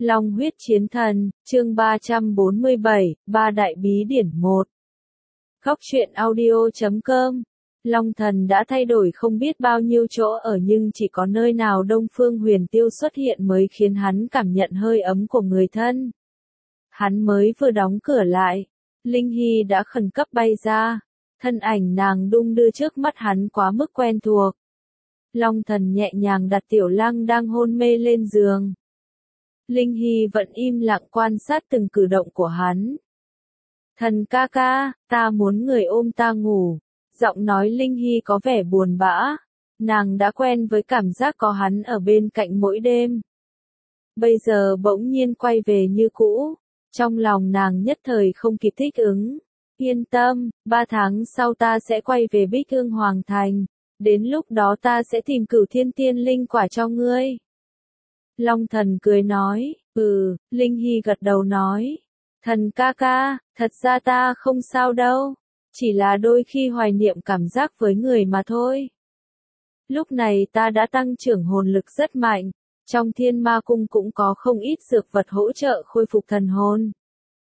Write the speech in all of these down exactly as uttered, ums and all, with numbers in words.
Long huyết chiến thần, chương ba trăm bốn mươi bảy, ba đại bí điển một. Góc truyện audio chấm com. Long thần đã thay đổi không biết bao nhiêu chỗ ở nhưng chỉ có nơi nào Đông Phương Huyền Tiêu xuất hiện mới khiến hắn cảm nhận hơi ấm của người thân. Hắn mới vừa đóng cửa lại, Linh Hy đã khẩn cấp bay ra, thân ảnh nàng đung đưa trước mắt hắn quá mức quen thuộc. Long thần nhẹ nhàng đặt Tiểu Lăng đang hôn mê lên giường. Linh Hy vẫn im lặng quan sát từng cử động của hắn. Thần ca ca, ta muốn người ôm ta ngủ. Giọng nói Linh Hy có vẻ buồn bã. Nàng đã quen với cảm giác có hắn ở bên cạnh mỗi đêm. Bây giờ bỗng nhiên quay về như cũ. Trong lòng nàng nhất thời không kịp thích ứng. Yên tâm, ba tháng sau ta sẽ quay về Bích Ương Hoàng Thành. Đến lúc đó ta sẽ tìm Cửu Thiên Tiên Linh quả cho ngươi. Long thần cười nói, ừ, Linh Hy gật đầu nói. Thần ca ca, thật ra ta không sao đâu. Chỉ là đôi khi hoài niệm cảm giác với người mà thôi. Lúc này ta đã tăng trưởng hồn lực rất mạnh. Trong Thiên Ma Cung cũng có không ít dược vật hỗ trợ khôi phục thần hồn.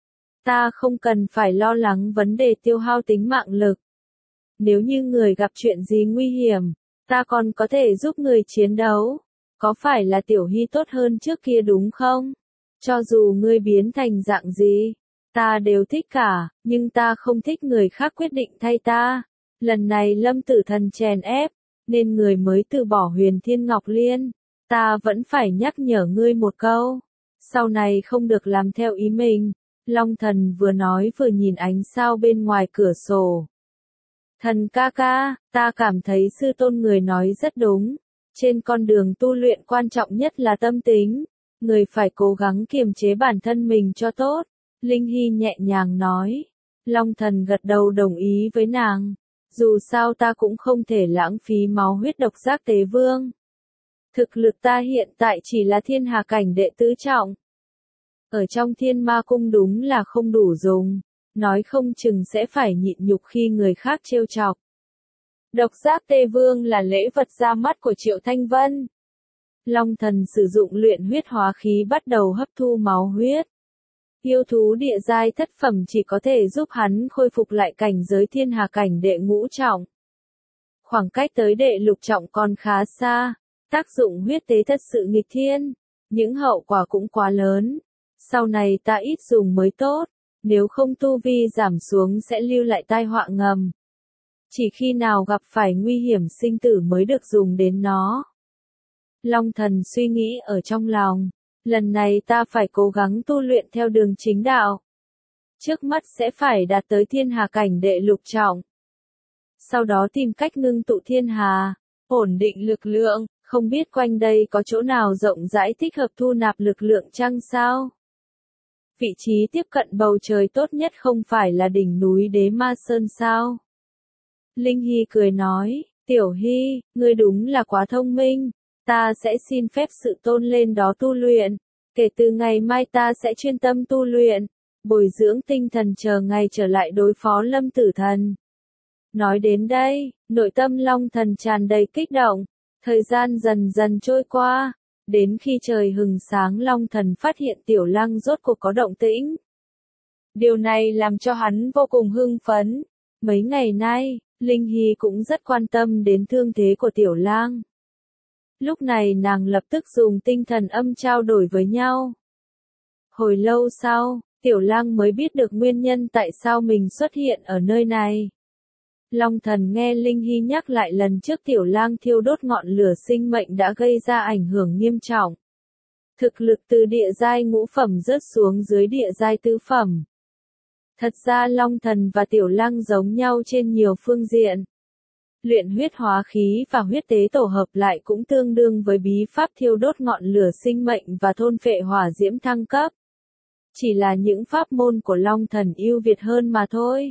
Ta không cần phải lo lắng vấn đề tiêu hao tính mạng lực. Nếu như người gặp chuyện gì nguy hiểm, ta còn có thể giúp người chiến đấu. Có phải là Tiểu Hy tốt hơn trước kia đúng không? Cho dù ngươi biến thành dạng gì, ta đều thích cả, nhưng ta không thích người khác quyết định thay ta. Lần này Lâm Tử Thần chèn ép, nên người mới từ bỏ Huyền Thiên Ngọc Liên. Ta vẫn phải nhắc nhở ngươi một câu. Sau này không được làm theo ý mình. Long thần vừa nói vừa nhìn ánh sao bên ngoài cửa sổ. Thần ca ca, ta cảm thấy sư tôn người nói rất đúng. Trên con đường tu luyện quan trọng nhất là tâm tính. Người phải cố gắng kiềm chế bản thân mình cho tốt. Linh Hy nhẹ nhàng nói. Long thần gật đầu đồng ý với nàng. Dù sao ta cũng không thể lãng phí máu huyết độc giác tế vương. Thực lực ta hiện tại chỉ là thiên hà cảnh đệ tứ trọng. Ở trong Thiên Ma Cung đúng là không đủ dùng. Nói không chừng sẽ phải nhịn nhục khi người khác trêu chọc. Độc giác tê vương là lễ vật ra mắt của Triệu Thanh Vân. Long thần sử dụng luyện huyết hóa khí bắt đầu hấp thu máu huyết. Yêu thú địa giai thất phẩm chỉ có thể giúp hắn khôi phục lại cảnh giới thiên hà cảnh đệ ngũ trọng. Khoảng cách tới đệ lục trọng còn khá xa. Tác dụng huyết tế thật sự nghịch thiên. Những hậu quả cũng quá lớn. Sau này ta ít dùng mới tốt. Nếu không tu vi giảm xuống sẽ lưu lại tai họa ngầm. Chỉ khi nào gặp phải nguy hiểm sinh tử mới được dùng đến nó. Long thần suy nghĩ ở trong lòng. Lần này ta phải cố gắng tu luyện theo đường chính đạo. Trước mắt sẽ phải đạt tới thiên hà cảnh đệ lục trọng. Sau đó tìm cách ngưng tụ thiên hà, ổn định lực lượng. Không biết quanh đây có chỗ nào rộng rãi thích hợp thu nạp lực lượng chăng sao? Vị trí tiếp cận bầu trời tốt nhất không phải là đỉnh núi Đế Ma Sơn sao? Linh Hy cười nói, Tiểu Hy, ngươi đúng là quá thông minh. Ta sẽ xin phép sự tôn lên đó tu luyện. Kể từ ngày mai ta sẽ chuyên tâm tu luyện. Bồi dưỡng tinh thần chờ ngày trở lại đối phó Lâm Tử Thần. Nói đến đây, nội tâm Long thần tràn đầy kích động. Thời gian dần dần trôi qua. Đến khi trời hừng sáng Long thần phát hiện Tiểu Lăng rốt cuộc có động tĩnh. Điều này làm cho hắn vô cùng hưng phấn. Mấy ngày nay, Linh Hy cũng rất quan tâm đến thương thế của Tiểu Lang. Lúc này nàng lập tức dùng tinh thần âm trao đổi với nhau. Hồi lâu sau, Tiểu Lang mới biết được nguyên nhân tại sao mình xuất hiện ở nơi này. Long thần nghe Linh Hy nhắc lại lần trước Tiểu Lang thiêu đốt ngọn lửa sinh mệnh đã gây ra ảnh hưởng nghiêm trọng. Thực lực từ địa giai ngũ phẩm rớt xuống dưới địa giai tứ phẩm. Thật ra Long thần và Tiểu Lang giống nhau trên nhiều phương diện. Luyện huyết hóa khí và huyết tế tổ hợp lại cũng tương đương với bí pháp thiêu đốt ngọn lửa sinh mệnh và thôn phệ hỏa diễm thăng cấp. Chỉ là những pháp môn của Long thần ưu việt hơn mà thôi.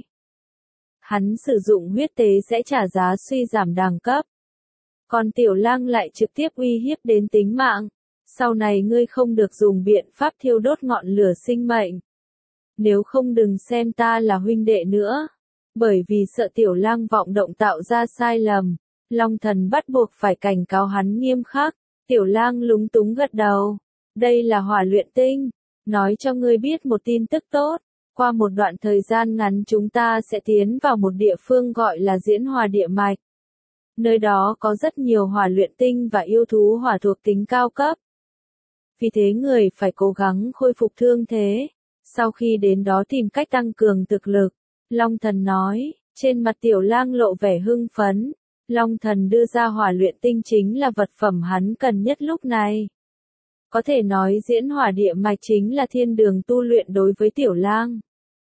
Hắn sử dụng huyết tế sẽ trả giá suy giảm đẳng cấp. Còn Tiểu Lang lại trực tiếp uy hiếp đến tính mạng. Sau này ngươi không được dùng biện pháp thiêu đốt ngọn lửa sinh mệnh. Nếu không đừng xem ta là huynh đệ nữa. Bởi vì sợ Tiểu Lang vọng động tạo ra sai lầm. Long thần bắt buộc phải cảnh cáo hắn nghiêm khắc. Tiểu Lang lúng túng gật đầu. Đây là hỏa luyện tinh. Nói cho ngươi biết một tin tức tốt. Qua một đoạn thời gian ngắn chúng ta sẽ tiến vào một địa phương gọi là Diễn Hỏa Địa Mạch. Nơi đó có rất nhiều hỏa luyện tinh và yêu thú hỏa thuộc tính cao cấp. Vì thế người phải cố gắng khôi phục thương thế. Sau khi đến đó tìm cách tăng cường thực lực. Long Thần nói, trên mặt Tiểu Lang lộ vẻ hưng phấn. Long Thần đưa ra hỏa luyện tinh chính là vật phẩm hắn cần nhất lúc này. Có thể nói Diễn Hỏa Địa Mạch chính là thiên đường tu luyện đối với Tiểu Lang.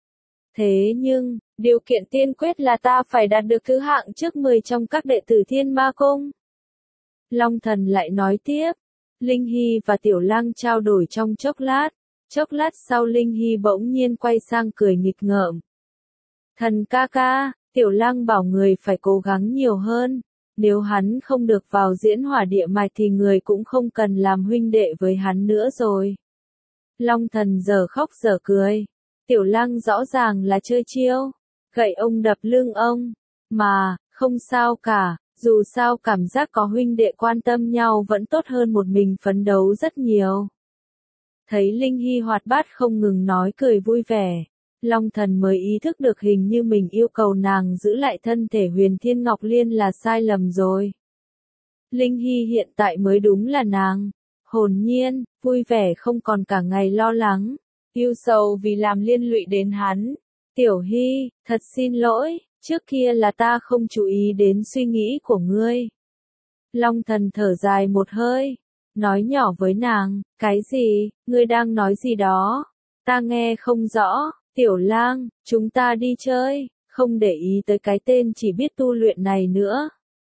Thế nhưng, điều kiện tiên quyết là ta phải đạt được thứ hạng trước mười trong các đệ tử Thiên Ma Cung. Long Thần lại nói tiếp, Linh Hy và Tiểu Lang trao đổi trong chốc lát, chốc lát sau Linh Hy bỗng nhiên quay sang cười nghịch ngợm. Thần ca ca, Tiểu Lang bảo người phải cố gắng nhiều hơn, nếu hắn không được vào Diễn Hỏa Địa Mạch thì người cũng không cần làm huynh đệ với hắn nữa rồi. Long Thần giờ khóc giờ cười. Tiểu Lang rõ ràng là chơi chiêu, gậy ông đập lưng ông, mà, không sao cả, dù sao cảm giác có huynh đệ quan tâm nhau vẫn tốt hơn một mình phấn đấu rất nhiều. Thấy Linh Hy hoạt bát không ngừng nói cười vui vẻ, Long Thần mới ý thức được hình như mình yêu cầu nàng giữ lại thân thể Huyền Thiên Ngọc Liên là sai lầm rồi. Linh Hy hiện tại mới đúng là nàng, hồn nhiên, vui vẻ không còn cả ngày lo lắng. Yêu sầu vì làm liên lụy đến hắn. Tiểu Hy, thật xin lỗi, trước kia là ta không chú ý đến suy nghĩ của ngươi. Long Thần thở dài một hơi, nói nhỏ với nàng, cái gì, ngươi đang nói gì đó? Ta nghe không rõ, Tiểu Lang, chúng ta đi chơi, không để ý tới cái tên chỉ biết tu luyện này nữa.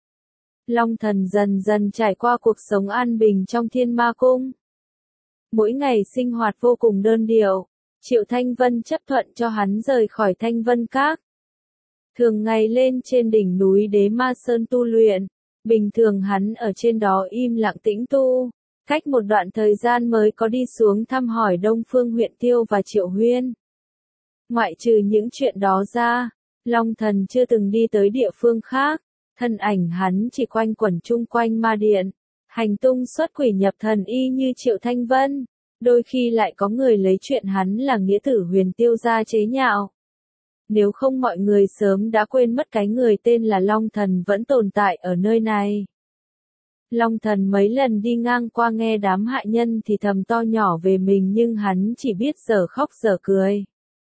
Long Thần dần dần trải qua cuộc sống an bình trong Thiên Ma Cung. Mỗi ngày sinh hoạt vô cùng đơn điệu, Triệu Thanh Vân chấp thuận cho hắn rời khỏi Thanh Vân Các. Thường ngày lên trên đỉnh núi Đế Ma Sơn tu luyện, bình thường hắn ở trên đó im lặng tĩnh tu, cách một đoạn thời gian mới có đi xuống thăm hỏi Đông Phương Huyện Tiêu và Triệu Huyên. Ngoại trừ những chuyện đó ra, Long Thần chưa từng đi tới địa phương khác, thân ảnh hắn chỉ quanh quẩn chung quanh ma điện. Hành tung xuất quỷ nhập thần y như Triệu Thanh Vân, đôi khi lại có người lấy chuyện hắn là nghĩa tử Huyền Tiêu ra chế nhạo. Nếu không mọi người sớm đã quên mất cái người tên là Long Thần vẫn tồn tại ở nơi này. Long Thần mấy lần đi ngang qua nghe đám hạ nhân thì thầm to nhỏ về mình nhưng hắn chỉ biết giờ khóc giờ cười.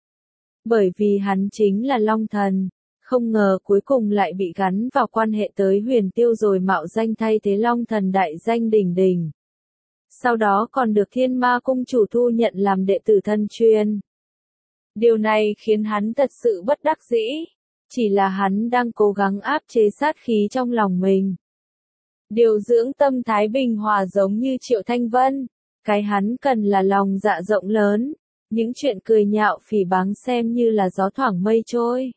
Bởi vì hắn chính là Long Thần. Không ngờ cuối cùng lại bị gắn vào quan hệ tới Huyền Tiêu rồi mạo danh thay thế Long Thần đại danh đỉnh đỉnh. Sau đó còn được Thiên Ma Cung chủ thu nhận làm đệ tử thân truyền. Điều này khiến hắn thật sự bất đắc dĩ. Chỉ là hắn đang cố gắng áp chế sát khí trong lòng mình. Điều dưỡng tâm thái bình hòa giống như Triệu Thanh Vân. Cái hắn cần là lòng dạ rộng lớn. Những chuyện cười nhạo phỉ báng xem như là gió thoảng mây trôi.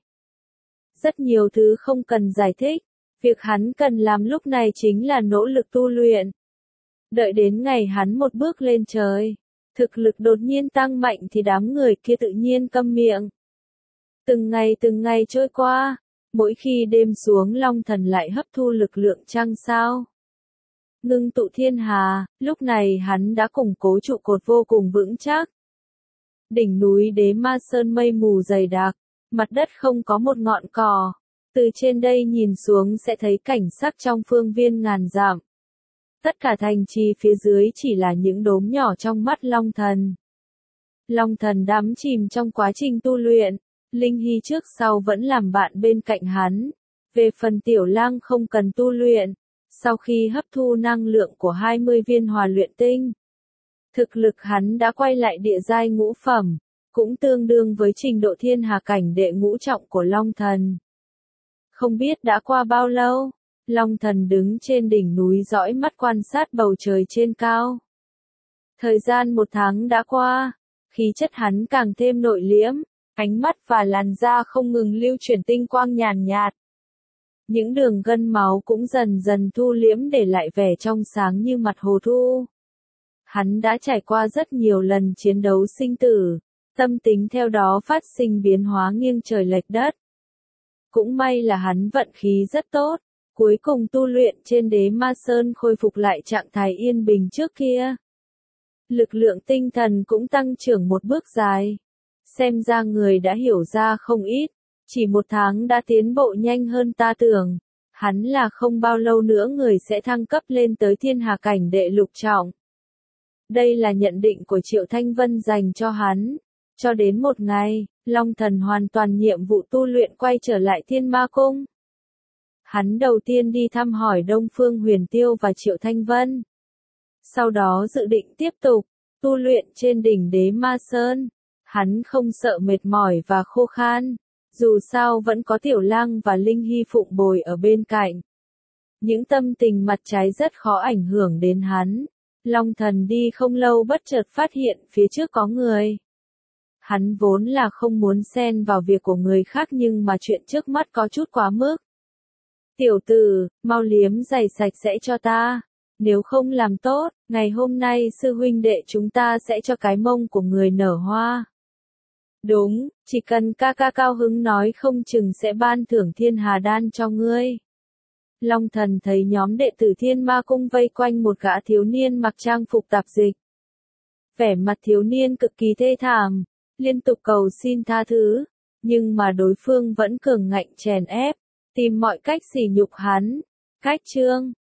Rất nhiều thứ không cần giải thích, việc hắn cần làm lúc này chính là nỗ lực tu luyện. Đợi đến ngày hắn một bước lên trời, thực lực đột nhiên tăng mạnh thì đám người kia tự nhiên câm miệng. Từng ngày từng ngày trôi qua, mỗi khi đêm xuống Long Thần lại hấp thu lực lượng trăng sao. Ngưng tụ thiên hà, lúc này hắn đã củng cố trụ cột vô cùng vững chắc. Đỉnh núi Đế Ma Sơn mây mù dày đặc. Mặt đất không có một ngọn cỏ, từ trên đây nhìn xuống sẽ thấy cảnh sắc trong phương viên ngàn dặm. Tất cả thành trì phía dưới chỉ là những đốm nhỏ trong mắt Long Thần. Long Thần đắm chìm trong quá trình tu luyện, Linh Hy trước sau vẫn làm bạn bên cạnh hắn. Về phần Tiểu Lang không cần tu luyện, sau khi hấp thu năng lượng của hai mươi viên hỏa luyện tinh, thực lực hắn đã quay lại địa giai ngũ phẩm. Cũng tương đương với trình độ thiên hà cảnh đệ ngũ trọng của Long Thần. Không biết đã qua bao lâu, Long Thần đứng trên đỉnh núi dõi mắt quan sát bầu trời trên cao. Thời gian một tháng đã qua, khí chất hắn càng thêm nội liễm, ánh mắt và làn da không ngừng lưu chuyển tinh quang nhàn nhạt. Những đường gân máu cũng dần dần thu liễm để lại vẻ trong sáng như mặt hồ thu. Hắn đã trải qua rất nhiều lần chiến đấu sinh tử. Tâm tính theo đó phát sinh biến hóa nghiêng trời lệch đất. Cũng may là hắn vận khí rất tốt, cuối cùng tu luyện trên Đế Ma Sơn khôi phục lại trạng thái yên bình trước kia. Lực lượng tinh thần cũng tăng trưởng một bước dài. Xem ra người đã hiểu ra không ít, chỉ một tháng đã tiến bộ nhanh hơn ta tưởng. Hắn là không bao lâu nữa người sẽ thăng cấp lên tới thiên hà cảnh đệ lục trọng. Đây là nhận định của Triệu Thanh Vân dành cho hắn. Cho đến một ngày, Long Thần hoàn toàn nhiệm vụ tu luyện quay trở lại Thiên Ma Cung. Hắn đầu tiên đi thăm hỏi Đông Phương Huyền Tiêu và Triệu Thanh Vân. Sau đó dự định tiếp tục tu luyện trên đỉnh Đế Ma Sơn. Hắn không sợ mệt mỏi và khô khan, dù sao vẫn có Tiểu Lang và Linh Hy phụng bồi ở bên cạnh. Những tâm tình mặt trái rất khó ảnh hưởng đến hắn. Long Thần đi không lâu bất chợt phát hiện phía trước có người. Hắn vốn là không muốn xen vào việc của người khác nhưng mà chuyện trước mắt có chút quá mức. Tiểu tử, mau liếm giày sạch sẽ cho ta. Nếu không làm tốt, ngày hôm nay sư huynh đệ chúng ta sẽ cho cái mông của người nở hoa. Đúng, chỉ cần ca ca cao hứng nói không chừng sẽ ban thưởng thiên hà đan cho ngươi. Long Thần thấy nhóm đệ tử Thiên Ma Cung vây quanh một gã thiếu niên mặc trang phục tạp dịch. Vẻ mặt thiếu niên cực kỳ thê thảm, liên tục cầu xin tha thứ, nhưng mà đối phương vẫn cường ngạnh chèn ép, tìm mọi cách sỉ nhục hắn. Cách chương